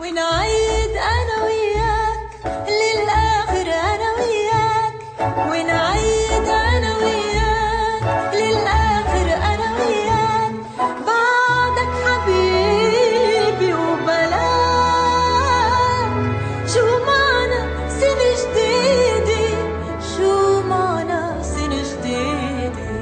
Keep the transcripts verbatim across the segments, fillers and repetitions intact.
ونعيد أنا وياك للآخر، أنا وياك ونعيد أنا وياك للآخر، أنا وياك بعدك حبيبي وبلاك. شو معنى سنة جديدة، شو معنى سنة جديدة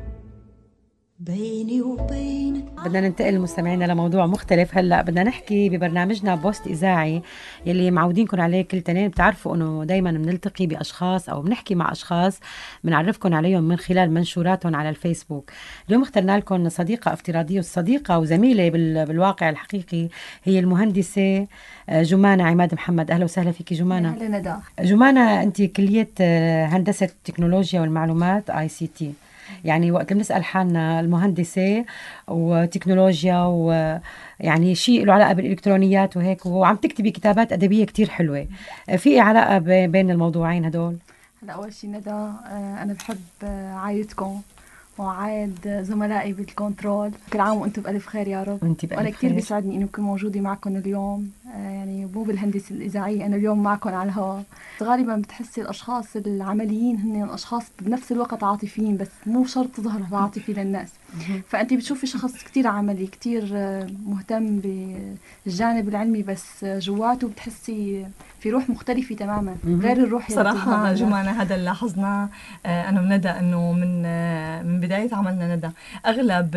بيني وبينك. بدنا ننتقل مستمعينا لموضوع مختلف. هلا بدنا نحكي ببرنامجنا بوست إذاعي يلي معودينكم عليه كل تنين. بتعرفوا انه دايما بنلتقي باشخاص او بنحكي مع اشخاص بنعرفكم عليهم من خلال منشوراتهم على الفيسبوك. اليوم اخترنا لكم صديقة افتراضية، والصديقة وزميلة بالواقع الحقيقي هي المهندسة جمانة عماد محمد. اهلا وسهلا فيكي جمانة. اهلا ندى. جمانة، انت كلية هندسة التكنولوجيا والمعلومات اي سي تي. يعني وقت بنسأل حالنا المهندسة وتكنولوجيا ويعني شيء له علاقة بالإلكترونيات وهيك، وعم تكتبي كتابات أدبية كتير حلوة، في علاقة بين الموضوعين هدول؟ هلا أول شيء ندى، أنا بحب عايدكم وعايد زملائي بالكنترول. كل عام وأنتم بألف خير يا رب. وأنت بألف وأنا كتير خير. بيسعدني إنه أكون موجودة معكم اليوم، يعني مو بالهندسة الإذاعية، أنا اليوم معكم على الهواء. غالبا بتحسي الأشخاص العمليين هن أشخاص بنفس الوقت عاطفيين، بس مو شرط تظهر العاطفة للناس. فأنت بتشوفي شخص كتير عملي، كتير مهتم بالجانب العلمي، بس جواته بتحسي في روح مختلفة تماما غير الروح. صراحة جمانة هذا اللي لاحظناه أنا وندى، أنه من من بداية عملنا ندى أغلب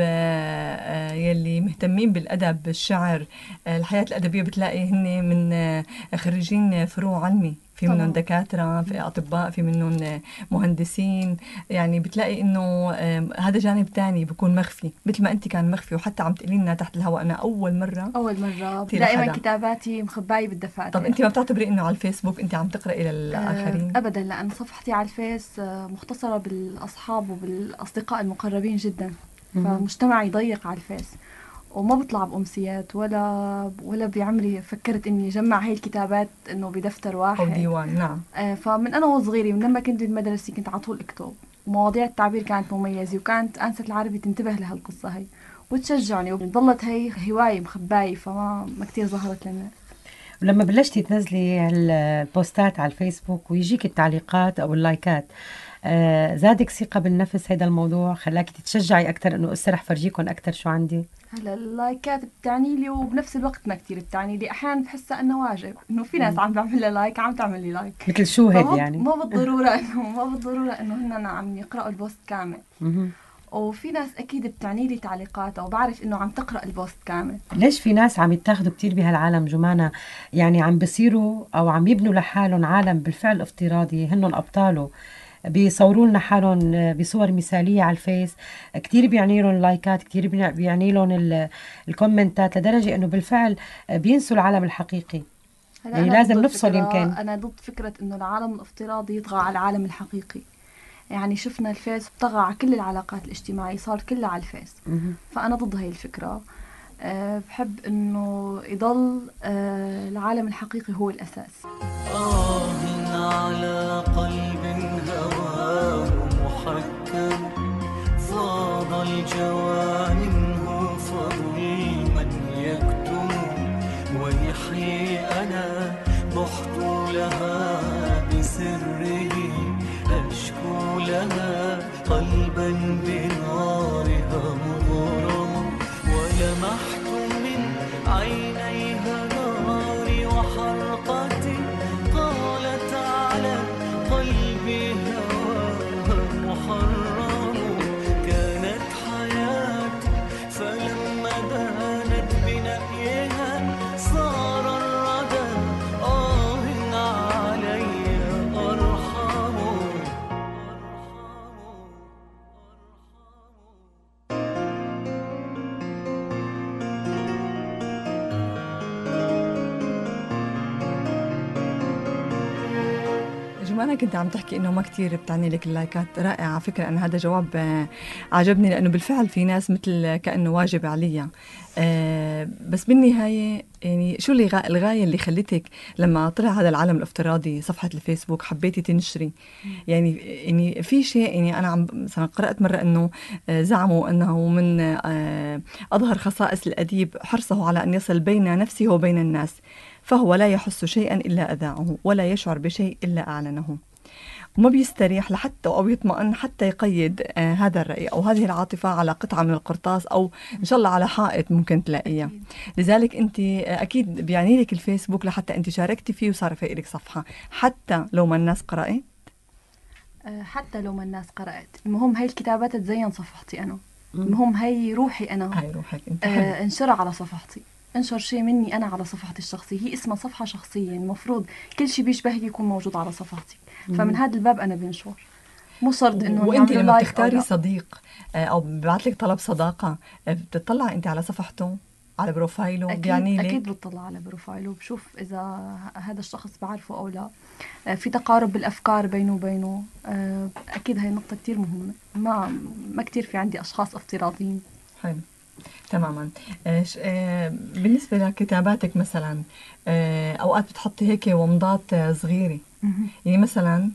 يلي مهتمين بالأدب، الشعر، الحياة الأدبية، بتلاقي هن من خريجين فروع علمي، في منهم دكاترة، في أطباء، في منهم مهندسين. يعني بتلاقي إنه هذا جانب تاني بيكون مخفي، مثل ما أنت كان مخفي. وحتى عم تقولي لنا تحت الهواء أنا أول مرة أول مرة دائما كتاباتي مخباية بالدفاتر. طب أنت ما بتعتبري إنه على الفيسبوك أنت عم تقرأي للآخرين؟ أه أبدا، لأن صفحتي على الفيس مختصرة بالأصحاب وبالأصدقاء المقربين جدا، فمجتمعي ضيق على الفيس، وما بطلع بأمسيات ولا ولا بعمري فكرت إني أجمع هاي الكتابات إنه بدفتر واحد أو ديوان. نعم. آه فمن أنا وصغيرة، من لما كنت بالمدرسة كنت على طول أكتب، ومواضيع التعبير كانت مميزة، وكانت أنسة العربي تنتبه لهالقصة هاي وتشجعني، وظلت هاي هواية مخباية، فما ما كتير ظهرت للناس. ولما بلشتي تنزلي البوستات على الفيسبوك ويجيك التعليقات أو اللايكات، آه زادك ثقة بالنفس؟ هيدا الموضوع خلاكي تتشجعي أكتر إنه أسا رح فرجيكم أكتر شو عندي؟ هلا اللايكات بتعني لي، وبنفس الوقت ما كتير بتعني لي. أحيانا بحسها إنه واجب، إنه في ناس عم بعمل لها لايك عم تعمل لي لايك، مثل شو هيك يعني؟ ما بالضرورة إنه ما بالضرورة إنه هن عم يقرأوا البوست كامل. وفي ناس أكيد بتعني لي تعليقات أو بعرف إنه عم تقرأ البوست كامل. ليش في ناس عم يتاخدوا كتير بهالعالم جمانة؟ يعني عم بيصيروا أو عم يبنوا لحالهم عالم بالفعل افتراضي هنن أبطاله، بيصوروا لنا حالهم بصور مثالية على الفيس، كتير بيعني لهم لايكات، كتير بيعني لهم الكومنتات، لدرجة إنه بالفعل بينسوا العالم الحقيقي. يعني لازم نفصل. يمكن أنا ضد فكرة إنه العالم الافتراضي يطغى على العالم الحقيقي. يعني شفنا الفيس طغى على كل العلاقات الاجتماعية، صار كلها على الفيس. فأنا ضد هاي الفكرة. أه بحب إنه يضل أه العالم الحقيقي هو الأساس. آه على قلب هواه محكم، فاض الجوى منه فظلما يكتم، ويحيي أنا بحت لها بسره، أشكو لها قلبا بنارها مغرم، ولمحت من عينيها ناري وحرقتي، قالت على قلبي هواها محرم، كانت حياتي فلما دانت بنأيها صار الردى آه علي أرحم. جمانة كنت عم تحكي إنه ما كتير بتعني لك اللايكات. رائع على فكرة، أنا هذا جواب عجبني، لأنه بالفعل في ناس مثل كأنه واجب عليا. أه بس بالنهاية يعني شو اللي غا... الغاية اللي خلتك لما طلع هذا العالم الافتراضي صفحة الفيسبوك حبيتي تنشري؟ يعني يعني في شيء، يعني أنا عم مثلا قرأت مرة إنه زعموا أنه من أه أظهر خصائص الأديب حرصه على أن يصل بين نفسه وبين الناس. فهو لا يحس شيئا إلا أذاعه ولا يشعر بشيء إلا أعلنه، وما بيستريح لحتى أو يطمئن حتى يقيد آه هذا الرأي أو هذه العاطفة على قطعة من القرطاس أو إن شاء الله على حائط ممكن تلاقيها. لذلك أنت آه أكيد بيعني لك الفيسبوك لحتى أنت شاركتي فيه وصار في لك صفحة حتى لو ما الناس قرأت. آه حتى لو ما الناس قرأت، المهم هاي الكتابات تزين صفحتي أنا، المهم هاي روحي أنا، هاي روحك أنت. آه انشر على صفحتي، انشر شيء مني أنا على صفحتي الشخصية، هي اسمها صفحة شخصية، المفروض كل شيء بيشبهك يكون موجود على صفحتي. فمن هذا الباب أنا بنشر، مو شرط إنه وأنت لما بتختاري صديق أو ببعث لك طلب صداقة بتطلع أنت على صفحته على بروفايله؟ أكيد يعني أكيد بتطلع على بروفايله بشوف إذا هذا الشخص بعرفه أو لا، في تقارب بالأفكار بينه وبينه. أكيد هاي نقطة كتير مهمة، ما ما كتير في عندي أشخاص افتراضيين. حلو تماما. بالنسبة لكتاباتك مثلا أوقات بتحطي هيك ومضات صغيرة، يعني مثلا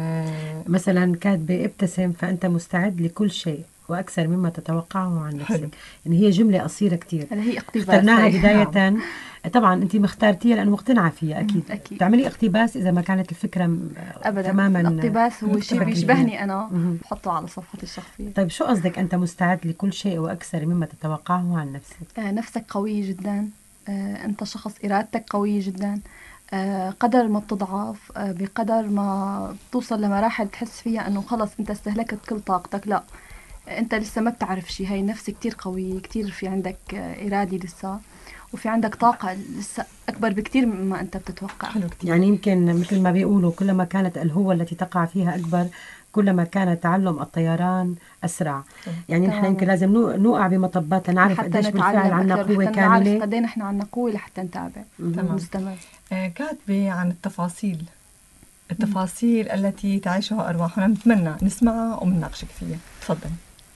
مثلا كاتبة ابتسم فأنت مستعد لكل شيء وأكثر مما تتوقعه عن نفسك. حلو. يعني هي جملة قصيرة كتير، هلا هي اقتباس اخترناها بداية. طبعا أنت مختارتيها لأنه مقتنعة فيها. أكيد. أكيد تعملي اقتباس إذا ما كانت الفكرة أبدا. تماما الاقتباس هو شيء بيشبهني أنا مم. بحطه على صفحتي الشخصية. طيب شو قصدك أنت مستعد لكل شيء وأكثر مما تتوقعه عن نفسك؟ آه نفسك قوية جدا، آه أنت شخص إرادتك قوية جدا، آه قدر ما بتضعف آه بقدر ما بتوصل لمراحل تحس فيها أنه خلص أنت استهلكت كل طاقتك، لا أنت لسه ما بتعرف شيء. هاي النفس كتير قوية، كتير في عندك آه إرادة لسه، وفي عندك طاقة لسه أكبر بكتير مما أنت بتتوقع. حلو كتير. يعني يمكن مثل ما بيقولوا كلما كانت الهوة التي تقع فيها أكبر كلما كان تعلم الطيران أسرع. يعني نحن يمكن لازم نوقع بمطبات لنعرف قديش بالفعل عنا قوة كاملة، قديش نحن عنا قوة لحتى نتابع ونستمر. آه كاتبة عن التفاصيل التفاصيل مم. التي تعيشها أرواحنا، نتمنى نسمعها ونناقشك فيها. تفضل.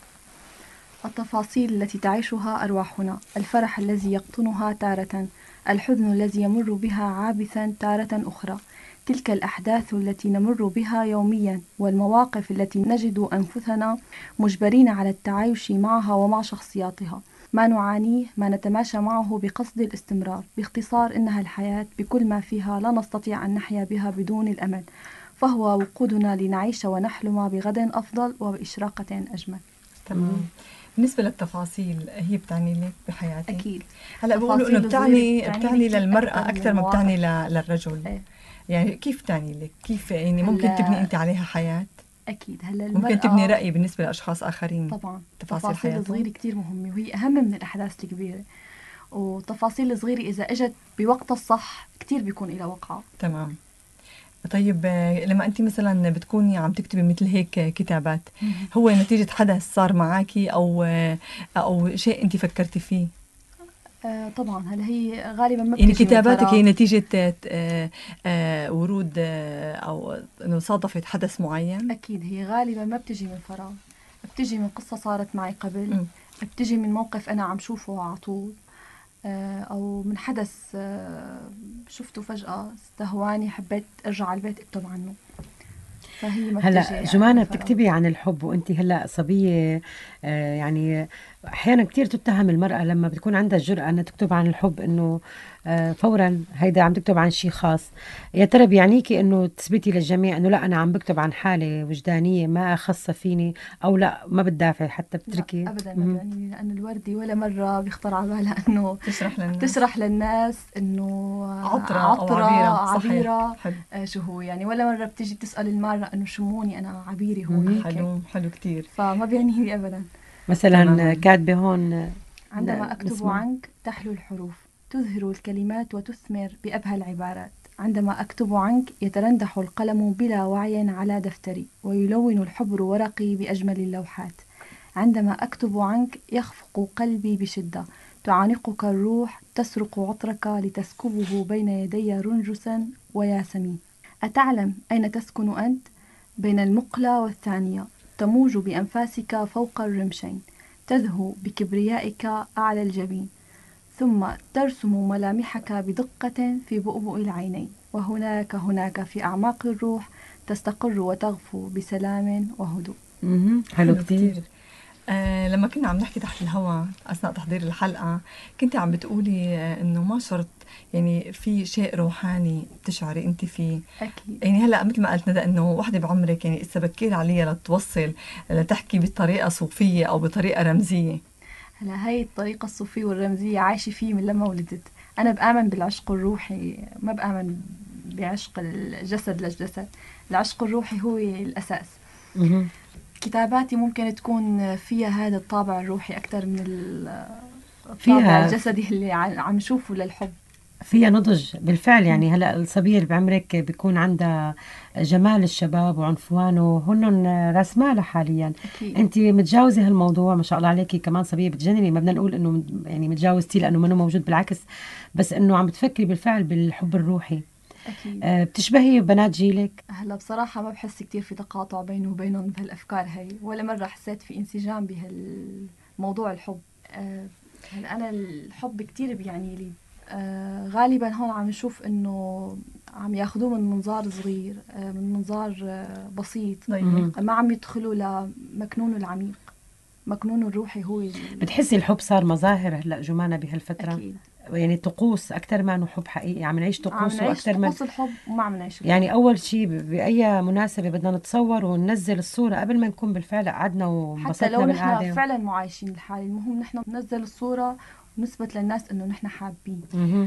التفاصيل التي تعيشها أرواحنا، الفرح الذي يقطنها تارة، الحزن الذي يمر بها عابثا تارة أخرى، تلك الأحداث التي نمر بها يوميا، والمواقف التي نجد أنفسنا مجبرين على التعايش معها ومع شخصياتها، ما نعانيه ما نتماشى معه بقصد الاستمرار. باختصار إنها الحياة بكل ما فيها، لا نستطيع أن نحيا بها بدون الأمل، فهو وقودنا لنعيش ونحلم بغد أفضل وبإشراقة أجمل. تمام. بالنسبة للتفاصيل هي بتعني لك بحياتك؟ أكيد. هلا بقولوا إنه بتعني بتعني للمرأة أكثر ما بتعني للرجل. ايه. يعني كيف تعني لك؟ كيف يعني ممكن تبني أنت عليها حياة؟ أكيد. هلا ممكن تبني رأي بالنسبة لأشخاص آخرين. طبعا. تفاصيل, تفاصيل صغيرة كتير مهمة، وهي أهم من الأحداث الكبيرة، وتفاصيل صغيرة إذا إجت بوقتها الصح كتير بيكون إلى وقعها. تمام. طيب لما أنت مثلا بتكوني عم تكتبي مثل هيك كتابات، هو نتيجة حدث صار معاكي أو أو شيء أنت فكرتي فيه؟ آه طبعا. هلا هي غالبا ما يعني كتاباتك هي نتيجة آه آه ورود آه أو إنه صادفت حدث معين؟ أكيد هي غالبا ما بتجي من فراغ، بتجي من قصة صارت معي قبل، م. بتجي من موقف أنا عم شوفه على طول، آه أو من حدث آه شفته فجأة استهواني حبيت أرجع على البيت أكتب عنه. هلا جمانة بتكتبي عن الحب وانت هلا صبية، آه يعني احيانا كتير تتهم المرأة لما بتكون عندها الجرأة انها تكتب عن الحب انه آه فورا هيدا عم تكتب عن شيء خاص. يا ترى بيعنيكي انه تثبتي للجميع انه لا انا عم بكتب عن حالة وجدانية ما خاصة فيني، او لا ما بتدافعي حتى بتركي؟ لا ابدا ما بيعني، لان الوردي ولا مرة بيخطر على بالها انه تشرح للناس تشرح للناس انه عطرة, عطرة أو عبيرة, عبيرة آه شو هو يعني، ولا مرة بتيجي تسأل المرة انه شموني انا عبيري هون. حلو حلو كتير. فما بيعني لي ابدا. مثلا كاتبة هون عندما أكتب عنك تحلو الحروف، تظهر الكلمات وتثمر بأبهى العبارات. عندما أكتب عنك يترندح القلم بلا وعي على دفتري، ويلون الحبر ورقي بأجمل اللوحات. عندما أكتب عنك يخفق قلبي بشدة، تعانقك الروح، تسرق عطرك لتسكبه بين يدي رنجسا وياسمين. أتعلم أين تسكن أنت؟ بين المقلة والثانية، تموج بأنفاسك فوق الرمشين، تزهو بكبريائك أعلى الجبين، ثم ترسم ملامحك بدقة في بؤبؤ العينين، وهناك هناك في أعماق الروح تستقر وتغفو بسلام وهدوء. حلو كتير. آه لما كنا عم نحكي تحت الهواء أثناء تحضير الحلقة كنت عم بتقولي آه إنه ما شرط يعني في شيء روحاني بتشعري أنت فيه. أكيد. يعني هلأ مثل ما قلت ندى إنه وحدة بعمرك يعني إسا بكير عليها لتوصل لتحكي بطريقة صوفية أو بطريقة رمزية. هلا هاي الطريقة الصوفية والرمزية عايشة فيه من لما ولدت. أنا بآمن بالعشق الروحي، ما بآمن بعشق الجسد للجسد. العشق الروحي هو الأساس. كتاباتي ممكن تكون فيها هذا الطابع الروحي أكثر من الطابع فيها الجسدي اللي عم نشوفه للحب. فيها نضج بالفعل. يعني هلا الصبية اللي بعمرك بيكون عندها جمال الشباب وعنفوانه هن رسمالها حاليا. أكيد. انت متجاوزه هالموضوع ما شاء الله عليكي، كمان صبية بتجنني. ما بدنا نقول انه يعني متجاوزتي لانه منه موجود، بالعكس، بس انه عم بتفكري بالفعل بالحب الروحي. أكيد. أه بتشبهي بنات جيلك. هلا بصراحة ما بحس كتير في تقاطع بينه وبينهم بهالأفكار هاي، ولا مرة حسيت في انسجام بهالموضوع الحب. أه هلا أنا الحب كتير بيعني لي. آه غالبا هون عم نشوف انه عم ياخذوه من منظار صغير، آه من منظار آه بسيط، ما عم يدخلوا لمكنونه العميق، مكنونه الروحي. هو بتحسي الحب صار مظاهر هلا جمانة بهالفترة؟ أكيد. يعني طقوس اكثر ما انه حب حقيقي. عم نعيش طقوس واكثر من طقوس الحب، وما عم نعيش الحب. يعني اول شيء باي مناسبة بدنا نتصور وننزل الصورة قبل ما نكون بالفعل قعدنا وانبسطنا حتى لو بالقعدة. نحن فعلا معايشين الحالة، المهم نحن ننزل الصورة ونثبت للناس انه نحن حابين.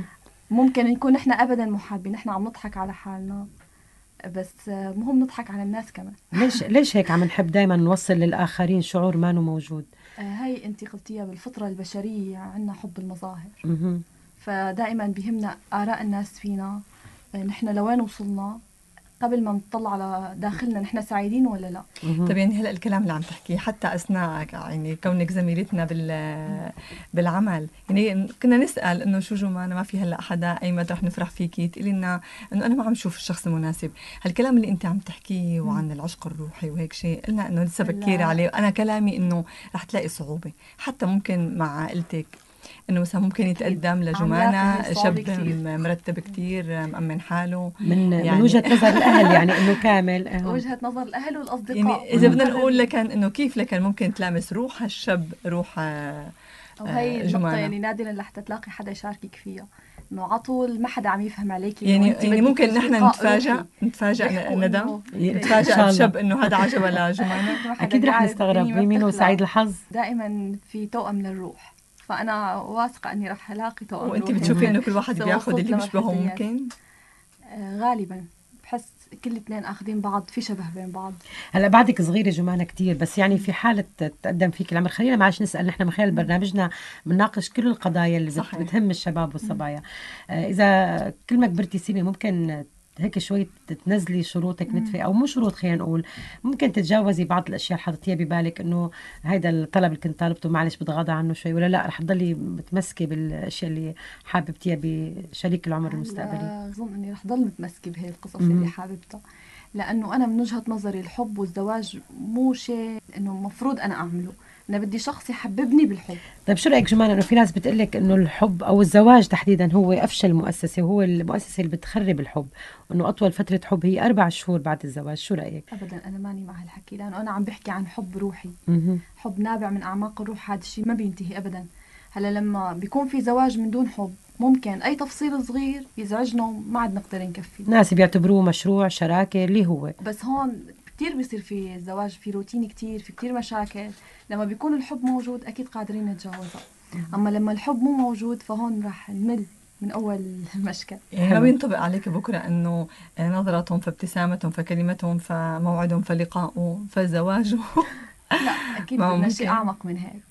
ممكن يكون نحن ابدا مو حابين، نحن عم نضحك على حالنا، بس مهم نضحك على الناس كمان. ليش ليش هيك عم نحب دائما نوصل للاخرين شعور ما موجود؟ آه هاي انت قلتيها، بالفطرة البشرية عندنا حب المظاهر. مه. فدائما بيهمنا آراء الناس فينا، آه نحن لوين وصلنا قبل ما نطلع على داخلنا نحن سعيدين ولا لا. طيب يعني هلا الكلام اللي عم تحكيه حتى اثناء يعني كونك زميلتنا بال بالعمل، يعني كنا نسال انه شو جمانة ما في هلا حدا اي متى رح نفرح فيكي، تقولي لنا انه انا ما عم شوف الشخص المناسب. هالكلام اللي انت عم تحكيه وعن العشق الروحي وهيك شيء قلنا انه لسه بكير عليه. انا كلامي انه رح تلاقي صعوبه حتى ممكن مع عائلتك، انه مثلا ممكن يتقدم لجمانة شاب مرتب كتير مأمن حاله من يعني من وجهة نظر الأهل، يعني انه كامل وجهة نظر الأهل والأصدقاء. يعني إذا بدنا نقول لكن انه كيف لكن ممكن تلامس روح الشاب روح وهي النقطة يعني نادرا لحتى تلاقي حدا يشاركك فيها، انه على طول ما حدا عم يفهم عليكي. يعني يعني ممكن نحن نتفاجأ نتفاجأ ندى نتفاجأ الشاب انه هذا عجبه لجمانة. اكيد رح نستغرب بمين سعيد الحظ. دائما في توأم للروح، فأنا واثقة أني رح ألاقي توأم. وأنت بتشوفي إنه كل واحد بياخذ اللي بيشبهه ممكن؟ آه غالبا بحس كل اثنين أخذين بعض، في شبه بين بعض. هلا بعدك صغيرة جمانة كتير، بس يعني في حالة تقدم فيك العمر خلينا معلش نسأل. نحن من خلال برنامجنا بنناقش كل القضايا اللي صحيح. بتهم الشباب والصبايا. آه إذا كل ما كبرتي سيني ممكن هيك شوي تنزلي شروطك نتفة، او مو شروط، خلينا نقول ممكن تتجاوزي بعض الاشياء اللي حطيتيها ببالك انه هيدا الطلب اللي كنت طالبته معلش بتغاضى عنه شوي، ولا لا رح تضلي متمسكه بالاشياء اللي حاببتيها بشريك العمر المستقبلي؟ اظن اني رح ضل متمسكه بهي القصص اللي حاببتها، لانه انا من وجهه نظري الحب والزواج مو شيء انه المفروض انا اعمله، انا بدي شخص يحببني بالحب. طيب شو رايك جمانة انه في ناس بتقلك انه الحب او الزواج تحديدا هو افشل مؤسسه، وهو المؤسسه اللي بتخرب الحب، وانه اطول فتره حب هي اربع شهور بعد الزواج؟ شو رايك؟ ابدا انا ماني مع هالحكي، لانه انا عم بحكي عن حب روحي. مه. حب نابع من اعماق الروح، هذا الشيء ما بينتهي ابدا. هلا لما بيكون في زواج من دون حب ممكن اي تفصيل صغير يزعجنا ما عاد نقدر نكفي. ناس بيعتبروه مشروع شراكه اللي هو، بس هون كتير بيصير في الزواج في روتين كتير، في كتير مشاكل. لما بيكون الحب موجود أكيد قادرين نتجاوزها، أما لما الحب مو موجود فهون راح نمل من أول مشكل. يعني ما بينطبق عليك بكرة أنه نظرتهم فابتسامتهم فكلمتهم فموعدهم فلقاؤه فزواجه؟ لا أكيد بدنا شيء أعمق من هيك.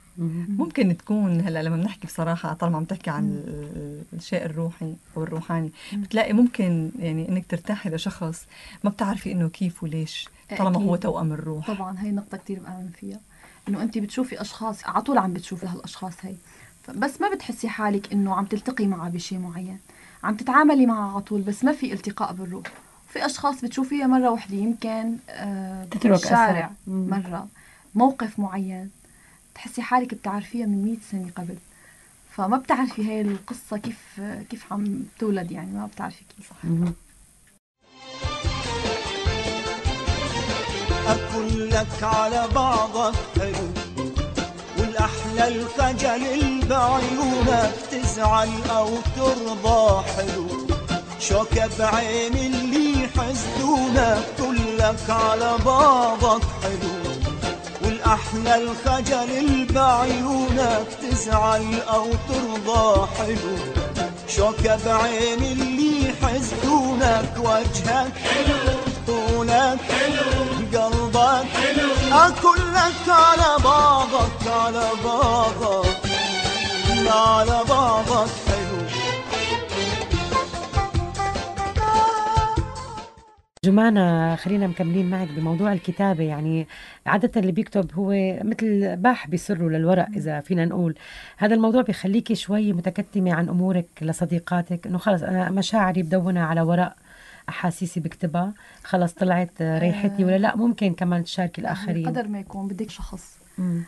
ممكن تكون هلا لما بنحكي بصراحة طالما عم تحكي عن الشيء الروحي أو الروحاني، بتلاقي ممكن يعني إنك ترتاحي لشخص ما بتعرفي إنه كيف وليش، طالما هو توأم الروح. طبعا هاي نقطة كتير بآمن فيها، إنه أنت بتشوفي أشخاص على طول عم بتشوفي هالأشخاص هاي، بس ما بتحسي حالك إنه عم تلتقي معه بشيء معين، عم تتعاملي معه على طول بس ما في التقاء بالروح. في أشخاص بتشوفيها مرة واحدة يمكن آه تترك الشارع مرة موقف معين تحسي حالك بتعرفيها من مئة سنة قبل، فما بتعرفي هاي القصة كيف كيف عم تولد، يعني ما بتعرفي كيف. أقول لك على بعضك حلو والأحلى الخجل اللي بعيونك تزعل أو ترضى حلو، شوكة بعين اللي يحسدونك كلك على بعضك حلو، والأحلى الخجل اللي بعيونك تزعل أو ترضى حلو، شوكة بعين اللي يحسدونك وجهك حلو، طولك حلو، قلبك حلو، كلك على بعضك على بعضك على بعضك حلو. جمانة، خلينا مكملين معك بموضوع الكتابة. يعني عادة اللي بيكتب هو مثل باح بسره للورق، إذا فينا نقول. هذا الموضوع بيخليكي شوي متكتمة عن أمورك لصديقاتك، إنه خلص أنا مشاعري بدونها على ورق، أحاسيسي بكتبها، خلص طلعت ريحتني، ولا لا ممكن كمان تشاركي الآخرين؟ قدر ما يكون بدك شخص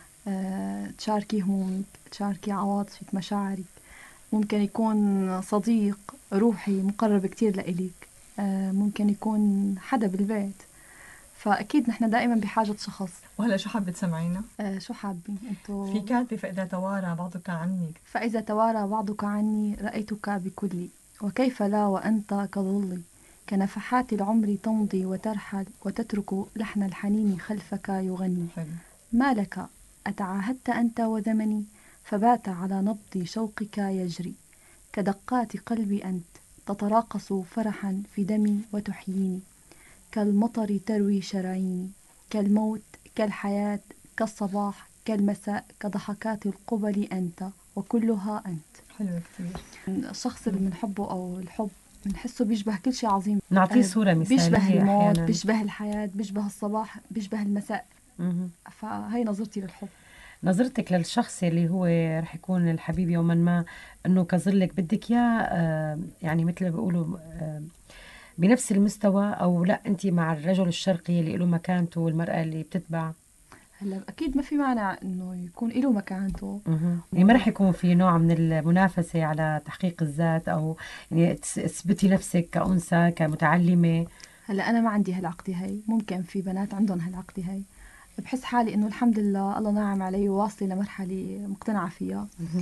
آه، تشاركي همومك، تشاركي عواطفك، مشاعرك. ممكن يكون صديق روحي مقرب كتير لإليك، آه، ممكن يكون حدا بالبيت. فأكيد نحن دائما بحاجة شخص. وهلا شو حابة تسمعينا؟ آه، شو حابين انتو؟ في كاتبة فإذا توارى بعضك عنك فإذا توارى بعضك عني رأيتك بكلي، وكيف لا وأنت كظلي، كنفحات العمر تمضي وترحل وتترك لحن الحنين خلفك يغني. حلو. ما لك أتعاهدت أنت وزمني، فبات على نبض شوقك يجري، كدقات قلبي أنت تتراقص فرحا في دمي وتحييني، كالمطر تروي شراييني، كالموت كالحياة كالصباح كالمساء، كضحكات القبل أنت وكلها أنت. حلو كتير. الشخص اللي بنحبه أو الحب بنحسه بيشبه كل شيء عظيم. نعطيه صورة مثالية، بيشبه الموت، أحياناً. بيشبه الحياة، بيشبه الصباح، بيشبه المساء. مهم. فهي نظرتي للحب. نظرتك للشخص اللي هو رح يكون الحبيب يوما ما، انه كظلك بدك اياه، آه يعني مثل ما بيقولوا آه بنفس المستوى، او لا انت مع الرجل الشرقي اللي له مكانته والمرأة اللي بتتبع؟ هلا اكيد ما في مانع انه يكون له مكانته. مهم. يعني ما رح يكون في نوع من المنافسة على تحقيق الذات، او يعني تثبتي نفسك كأنثى كمتعلمة. هلا انا ما عندي هالعقدة هي، ممكن في بنات عندهم هالعقدة هي. بحس حالي انه الحمد لله الله ناعم علي وواصلة لمرحلة مقتنعة فيها.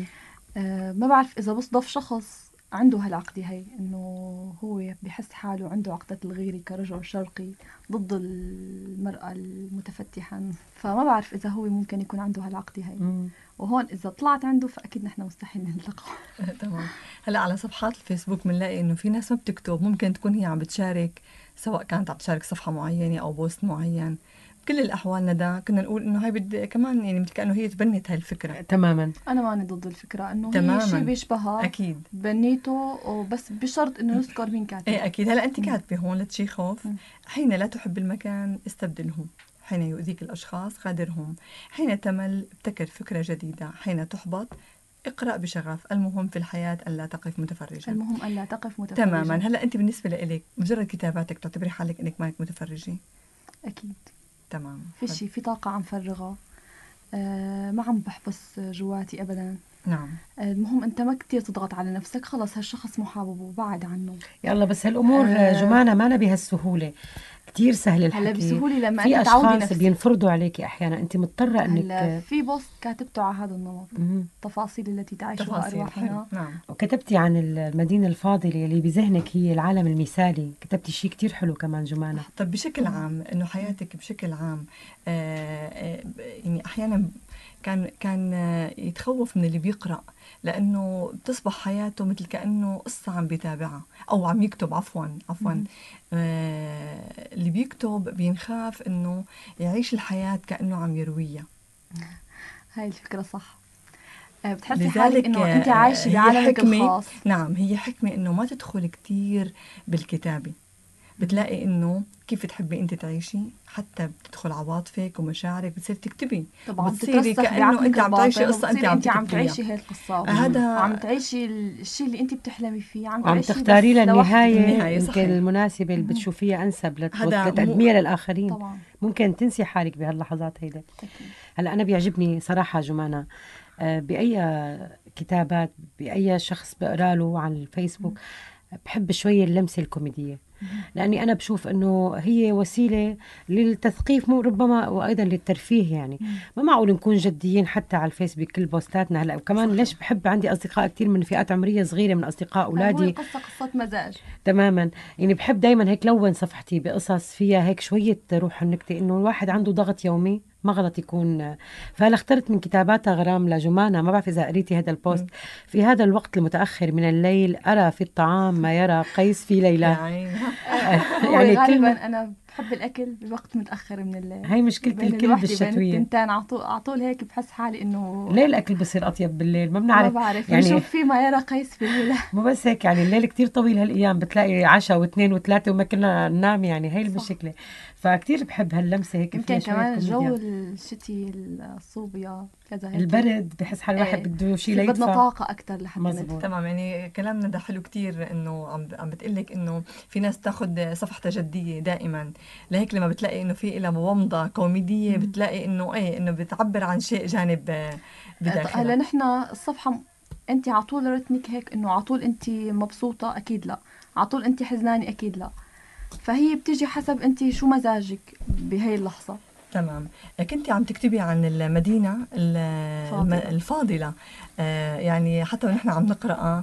أه ما بعرف اذا بصدف شخص عنده هالعقدة هي، انه هو بحس حاله عنده عقدة الغيرة كرجل شرقي ضد المرأة المتفتحة، فما بعرف اذا هو ممكن يكون عنده هالعقدة هي. مم. وهون اذا طلعت عنده فاكيد نحن مستحيل نلتقى. تمام. هلا على صفحات الفيسبوك بنلاقي انه في ناس ما بتكتب، ممكن تكون هي عم بتشارك، سواء كانت عم تشارك صفحة معينة او بوست معين. بكل الاحوال ندى كنا نقول انه هاي بد كمان يعني مثل كانه هي تبنت هاي الفكرة. تماما. انا ماني ضد الفكرة، انه تماماً. هي شيء بيشبهها اكيد بنيته، وبس بشرط انه نذكر مين كاتب. ايه اكيد. هلا انت كاتبه هون لتشيخوف: مم. حين لا تحب المكان استبدلهم، حين يؤذيك الاشخاص غادرهم، حين تمل ابتكر فكرة جديدة، حين تحبط اقرأ بشغف، المهم في الحياة ألا تقف متفرجا. المهم ألا تقف متفرجا. تماما. هلا انت بالنسبة لإلك مجرد كتاباتك تعتبري حالك انك مانك متفرجة؟ اكيد. تمام. في شيء، في طاقة عم فرغها، آه ما عم بحبس جواتي ابدا. نعم. آه المهم انت ما كتير تضغط على نفسك، خلص هالشخص مو حاببه وبعد عنه. يلا بس هالامور آه جمانة ما أنا بهالسهولة، كتير سهل الحكي. هلا بسهولة لما في انت تعودي اشخاص نفسك. بينفرضوا عليكي احيانا، انت مضطرة هلا انك. في بوست كاتبته على هذا النمط، مهم. التفاصيل التي تعيشها تفاصيل. ارواحنا. حلو. نعم. وكتبتي عن المدينة الفاضلة اللي بذهنك هي العالم المثالي، كتبتي شيء كتير حلو كمان جمانة. طب بشكل عام انه حياتك بشكل عام آه آه يعني احيانا كان كان آه يتخوف من اللي بيقرأ، لانه بتصبح حياته مثل كانه قصة عم بيتابعها او عم يكتب. عفوا عفوا آه اللي بيكتب بينخاف انه يعيش الحياة كانه عم يرويها. هاي الفكرة صح. آه بتحسي حالك لذلك انه انت عايشة هي بعالمك حكمة. الخاص. نعم، هي حكمة انه ما تدخل كتير بالكتابة. بتلاقي انه كيف تحبي انت تعيشي، حتى بتدخل عواطفك ومشاعرك، بتصير تكتبي طبعا بتصيري بتترسخ كأنه بعقلك انت عم تعيشي الباطن، قصة انت وبتصيري عم انت عم تكتبيها. تعيشي هاي القصة، هذا وعم تعيشي الشيء اللي انت بتحلمي فيه، عم وعم تعيشي تختاري بس للنهاية النهاية، يمكن صحيح. المناسبة اللي بتشوفيها أنسب لت- هذا مو- لتقدميها للآخرين. طبعا. ممكن تنسي حالك بهاللحظات هيدا. أكيد. هلا أنا بيعجبني صراحة جمانة، آه، بأي كتابات بأي شخص بقرأ له على الفيسبوك بحب شوية اللمسة الكوميدية. لأني أنا بشوف أنه هي وسيلة للتثقيف مو ربما وأيضا للترفيه. يعني ما معقول نكون جديين حتى على الفيس بكل بوستاتنا هلا. وكمان صحيح. ليش بحب عندي أصدقاء كتير من فئات عمرية صغيرة من أصدقاء هو أولادي. القصة قصة مزاج. تماما. يعني بحب دايما هيك لون صفحتي بقصص فيها هيك شوية روح النكتة، إنه الواحد عنده ضغط يومي ما غلط يكون. فهلا اخترت من كتاباتها غرام لجمانة، ما بعرف إذا قريتي هذا البوست. مم. في هذا الوقت المتأخر من الليل أرى في الطعام ما يرى قيس في يا ليلى. عينها. هو يعني غالبا كلمة أنا بحب الأكل بوقت متأخر من الليل. هاي مشكلة بين الكل الوحدة بين بالشتوية. التنتين على طول على طول هيك بحس حالي إنه ليه الأكل بصير أطيب بالليل؟ ما ما بنعرف. بعرف يعني نشوف في ما يرى قيس في الليلة. مو بس هيك، يعني الليل كتير طويل هالأيام، بتلاقي عشاء واثنين وثلاثة وما كنا ننام. يعني هاي المشكلة. فكتير بحب هاللمسة هيك يمكن فيها شوية كمان الجو كوميديا. الشتي الصوبيا كذا هيك البرد بحس حال الواحد ايه بده شيء في بدنا ليدفع. طاقة أكتر لحتى مزبوط. ندفع. تمام. يعني كلامنا ده حلو كتير، انه عم عم بتقلك انه في ناس تاخد صفحتها جديه دائما، لهيك لما بتلاقي انه في لها ومضه كوميديه بتلاقي انه ايه انه بتعبر عن شيء جانب هلا بداخلها. نحن الصفحة م- انت على طول رتمك هيك انه على طول انت مبسوطة اكيد لا، على طول انت حزنانة اكيد لا، فهي بتيجي حسب انت شو مزاجك بهي اللحظة. تمام. كنتي عم تكتبي عن المدينة ال- الم- فاضلة. الفاضلة. آه، يعني حتى ونحن عم نقرأ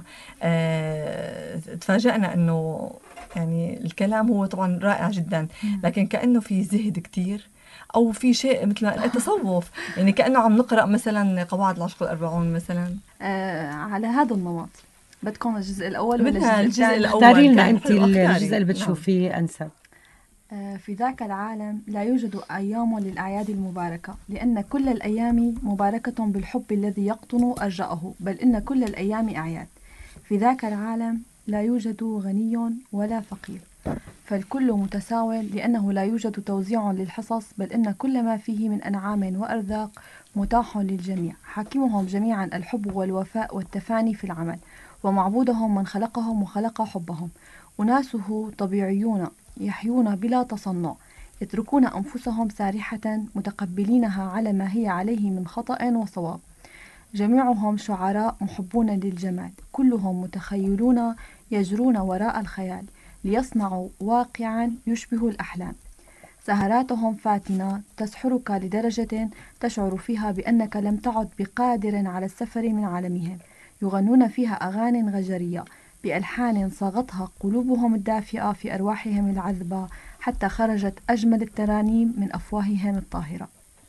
آه، تفاجأنا أنه يعني الكلام هو طبعا رائع جدا، لكن كأنه في زهد كتير، أو في شيء مثل ما التصوف، يعني كأنه عم نقرأ مثلا قواعد العشق الأربعون مثلا. آه على هذا النمط بدكم الجزء الأول ولا بدنا الجزء الجزء الثاني؟ الأول. اختاري لنا كان أنت حلو. اختاري. الجزء اللي نعم. بتشوفيه أنسب. آه، في ذاك العالم لا يوجد أيام للأعياد المباركة، لأن كل الأيام مباركة بالحب الذي يقطن أرجاءه، بل إن كل الأيام أعياد. في ذاك العالم لا يوجد غني ولا فقير، فالكل متساو، لأنه لا يوجد توزيع للحصص، بل إن كل ما فيه من أنعام وأرزاق متاح للجميع. حاكمهم جميعا الحب والوفاء والتفاني في العمل، ومعبودهم من خلقهم وخلق حبهم. أناسه طبيعيون يحيون بلا تصنع، يتركون أنفسهم سارحة متقبلينها على ما هي عليه من خطأ وصواب. جميعهم شعراء محبون للجمال، كلهم متخيلون يجرون وراء الخيال ليصنعوا واقعا يشبه الأحلام. سهراتهم فاتنة تسحرك لدرجة تشعر فيها بأنك لم تعد بقادر على السفر من عالمهم. يغنون فيها أغاني غجرية بألحان صاغتها قلوبهم الدافئة في أرواحهم العذبة، حتى خرجت أجمل الترانيم من أفواههم الطاهرة.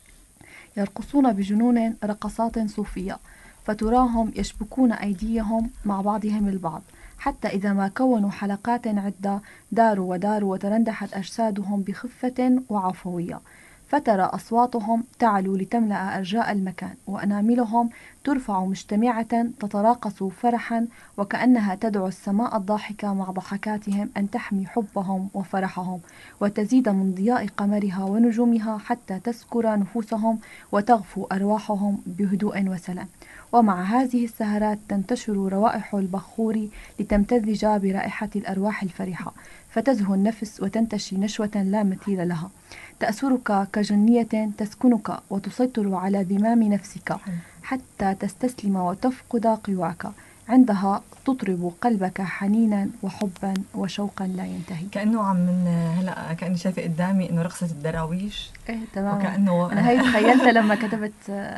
يرقصون بجنون رقصات صوفية، فتراهم يشبكون أيديهم مع بعضهم البعض، حتى إذا ما كونوا حلقات عدة داروا وداروا وترندحت أجسادهم بخفة وعفوية، فترى أصواتهم تعلو لتملأ أرجاء المكان، وأناملهم ترفع مجتمعة تتراقص فرحا، وكأنها تدعو السماء الضاحكة مع ضحكاتهم أن تحمي حبهم وفرحهم، وتزيد من ضياء قمرها ونجومها، حتى تسكر نفوسهم وتغفو أرواحهم بهدوء وسلام. ومع هذه السهرات تنتشر روائح البخور لتمتزج برائحة الأرواح الفرحة، فتزهو النفس وتنتشي نشوة لا مثيل لها، تأسرك كجنية تسكنك وتسيطر على ذمام نفسك، حتى تستسلم وتفقد قواك. عندها تطرب قلبك حنينا وحبا وشوقا لا ينتهي. كأنه عم من هلا كأني شايفة قدامي إنه رقصة الدراويش. إيه تمام. وكأنه أنا هي تخيلتها لما كتبت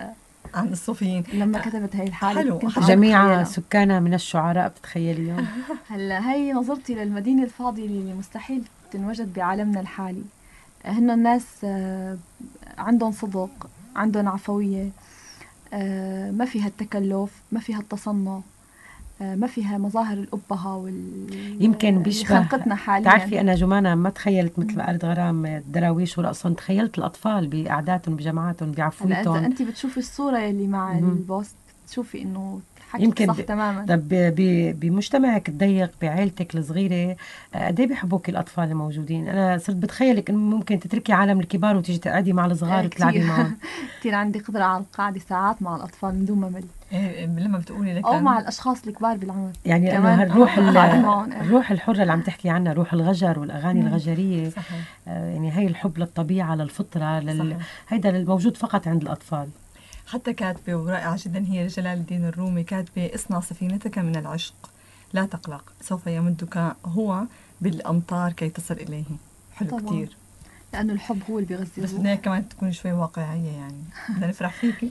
عن الصوفيين. لما كتبت هي الحالة. حلو. كنت عم جميع أتخيلها. سكانها من الشعراء بتتخيليهم. هلا هي نظرتي للمدينة الفاضلة اللي مستحيل تنوجد بعالمنا الحالي. هن الناس آه، عندهم صدق، عندهم عفوية، آه، ما فيها التكلف، ما فيها التصنع، آه، ما فيها مظاهر الأبهة وال يمكن اللي بيشبه. خلقتنا حاليا. تعرفي أنا جمانة ما تخيلت مثل ما قالت غرام الدراويش ورقصهم، تخيلت الأطفال بقعداتهم بجماعاتهم هلا إذا بعفويتهم. أنت بتشوفي الصورة اللي مع مهم. البوست تشوفي إنه حكيك يمكن صح ب... تماما. طب ب- بمجتمعك الضيق بعائلتك الصغيرة قد ايه بيحبوك الأطفال الموجودين؟ أنا صرت بتخيلك إنه ممكن تتركي عالم الكبار وتيجي تقعدي مع الصغار آه، وتلعبي كتير معهم. كتير عندي قدرة على القعدة ساعات مع الأطفال من دون ممل، إيه لما بتقولي لك أو مع الأشخاص الكبار بالعمر. يعني لأنه كمان هالروح ال- قاعدين معهم. آه. الروح الحرة اللي عم تحكي عنها، روح الغجر والأغاني مم. الغجرية. صحيح. آه، يعني هي الحب للطبيعة للفطرة لل... صحيح. هيدا الموجود فقط عند الأطفال. حتى كاتبة ورائعة جدا هي جلال الدين الرومي، كاتبة اصنع سفينتك من العشق لا تقلق سوف يمدك هو بالأمطار كي تصل إليه. حلو طبعاً. كتير. لأنه الحب هو اللي بيغذي بس الروح. بدنا كمان تكون شوي واقعية يعني. بدنا نفرح فيكي.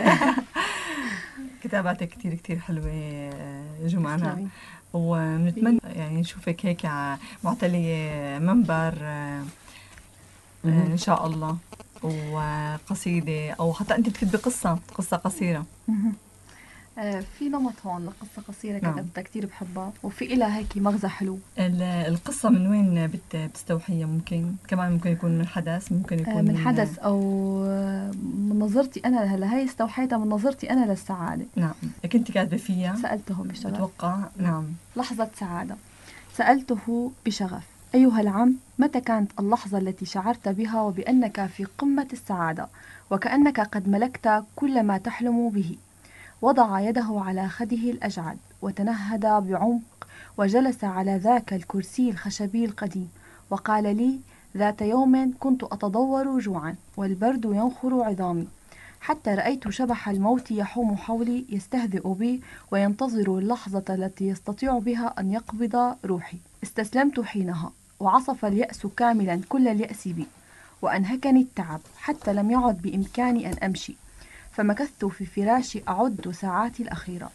كتاباتك كتير كتير حلوة يا جمانة، تسلمي. ونتمنى يعني نشوفك هيك ع- معتلية منبر آه، آه، إن شاء الله، وقصيدة أو حتى أنت تكتبي قصة قصة قصيرة. مهم. آه، في نمط هون لقصة قصيرة نعم. كتبتها كتير بحبها، وفي إلها هيك مغزى حلو. ال- القصة من وين بت- بتستوحيها؟ ممكن كمان ممكن يكون من حدث، ممكن يكون آه، من حدث أو آه، من نظرتي أنا. هلا هي استوحيتها من نظرتي أنا للسعادة. نعم. كنت كاتبة فيها سألته بشغف. بتوقع. نعم. لحظة سعادة. سألته بشغف: أيها العم، متى كانت اللحظة التي شعرت بها وبأنك في قمة السعادة وكأنك قد ملكت كل ما تحلم به؟ وضع يده على خده الأجعد وتنهد بعمق وجلس على ذاك الكرسي الخشبي القديم وقال لي: ذات يوم كنت أتضور جوعا والبرد ينخر عظامي، حتى رأيت شبح الموت يحوم حولي يستهزئ بي وينتظر اللحظة التي يستطيع بها أن يقبض روحي. استسلمت حينها، وعصف اليأس كاملا كل اليأس بي، وأنهكني التعب حتى لم يعد بإمكاني أن أمشي. فمكثت في فراشي أعد ساعاتي الأخيرة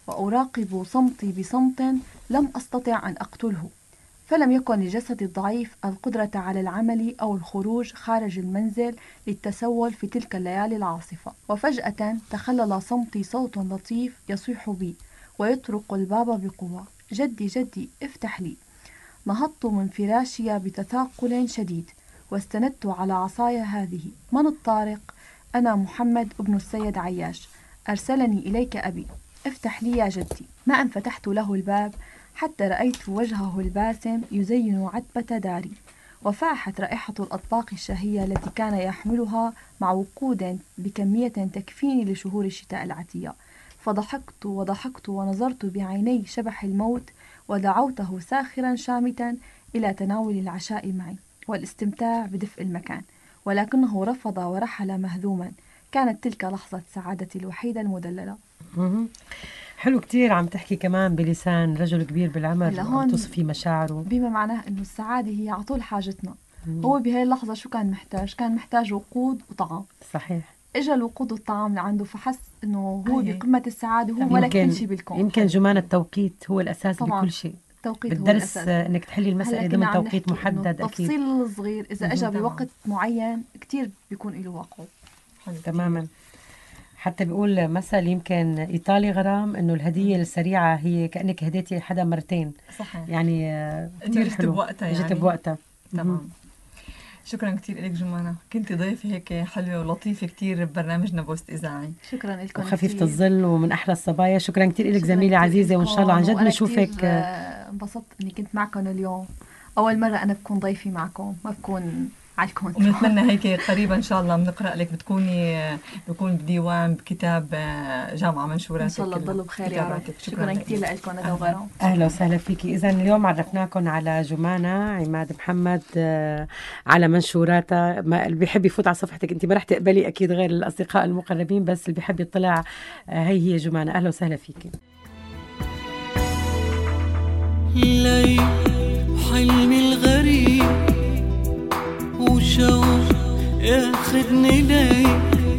وأراقب صمتي بصمت لم أستطع أن أقتله، فلم يكن لجسدي الضعيف القدرة على العمل أو الخروج خارج المنزل للتسول في تلك الليالي العاصفة. وفجأة تخلل صمتي صوت لطيف يصيح بي ويطرق الباب بقوة: جدي جدي افتح لي. نهضت من فراشي بتثاقل شديد واستندت على عصاي هذه. من الطارق؟ أنا محمد ابن السيد عياش، أرسلني إليك أبي، افتح لي يا جدي. ما أن فتحت له الباب حتى رأيت وجهه الباسم يزين عتبة داري، وفاحت رائحة الأطباق الشهية التي كان يحملها مع وقود بكمية تكفيني لشهور الشتاء العتية. فضحكت وضحكت ونظرت بعيني شبح الموت ودعوته ساخرا شامتا إلى تناول العشاء معي والاستمتاع بدفء المكان، ولكنه رفض ورحل مهذوما. كانت تلك لحظة سعادتي الوحيدة المدللة. مهم. حلو كتير. عم تحكي كمان بلسان رجل كبير بالعمر، هلا عم هون تصفي مشاعره. بما معناه أنه السعادة هي على طول حاجتنا. مم. هو بهاي اللحظة شو كان محتاج؟ كان محتاج وقود وطعام. صحيح. اجى الوقود والطعام لعنده، فحس انه هو أيه. بقمة السعادة، هو ملك يمكن كل شيء بالكون. يمكن جمانة التوقيت هو الأساس طبعاً. بكل شيء. التوقيت هو بالدرس الأساس. آه، انك تحلي المسألة هلا ضمن كنا عم توقيت نحكي إنه محدد. أكيد التفصيل الصغير إذا مهم. اجى طبعاً. بوقت معين كتير بيكون له وقعه. تماما. حتى بيقول مثل يمكن إيطالي غرام إنه الهدية السريعة هي كأنك هديتي حدا مرتين. صحيح. يعني آه، إنه كتير جت حلو. بوقتها جت يعني. بوقتها. مهم. تمام. شكرا كتير لك جمانة، كنت ضيفة هيك حلوة ولطيفة كتير ببرنامجنا بوست إذاعي. شكرا لكم وخفيفة كتير. الظل ومن أحلى الصبايا. شكرا كتير لك شكراً زميلة كتير عزيزة، وإن شاء الله عن لكم، جد وأنا نشوفك. كتير، آه، انبسطت اني كنت معكم اليوم. اول مرة انا بكون ضيفي معكم، ما بكون على الكونترول. ونتمنى هيك قريبا ان شاء الله بنقرا لك، بتكوني بكون بديوان بكتاب جامعه منشورات ان شاء الله تضلوا بخير يا رب. شكرا كثير لكم انا وغيرهم. اهلا وسهلا فيكي. اذا اليوم عرفناكم على جمانة عماد محمد، آه، على منشوراتها. ما اللي بيحب يفوت على صفحتك انت ما رح تقبلي اكيد غير الاصدقاء المقربين، بس اللي بيحب يطلع آه، هي هي جمانة. اهلا وسهلا فيكي. لي حلمي الغريب وشوق ياخدني ليك،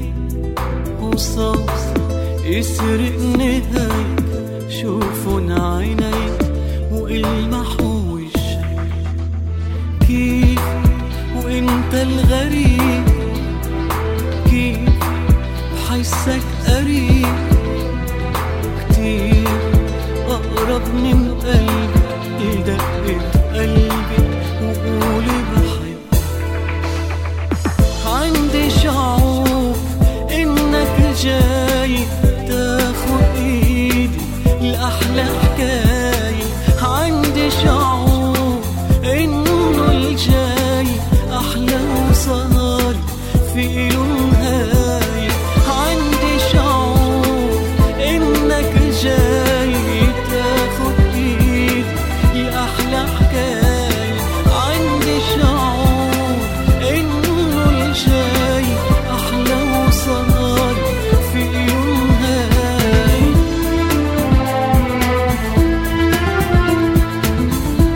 وصوت يسرقني هيك، شوفن عينيك والمحو الشيء. كيف وانت الغريب، كيف بحسك قريب كتير، أقرب من قلبي لدقة قلبي وقولي بحب. عندي شعور إنك جاي تاخد إيدي لأحلى حكاية. عندي شعور إنه الجاي أحلى وصار في له نهاية. عندي شعور إنك جاي تاخد إيدي لأحلى حكاية. عندي شعور إنه الجاي أحلى وصار في له نهاية.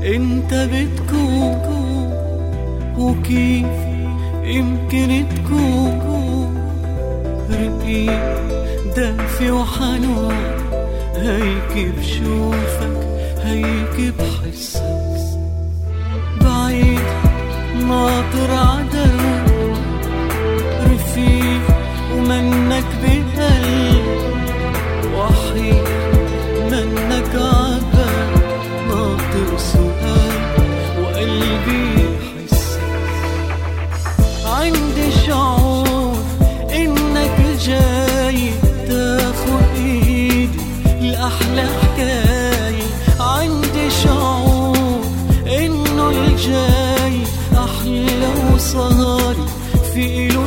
انت بتكون وكيف يمكن تكون رقيق دافي وحنون، هيك بشوفك هيك بحسك بعيد ناطر عدم رفيق ومنك بقلب وحيد منك عبر ناطر سؤال وقلبي حسك. عندي شعور انك جاي تاخد ايدي الأحلى حكاية، عندي شعور إنه الجاي أحلى وصاري في إله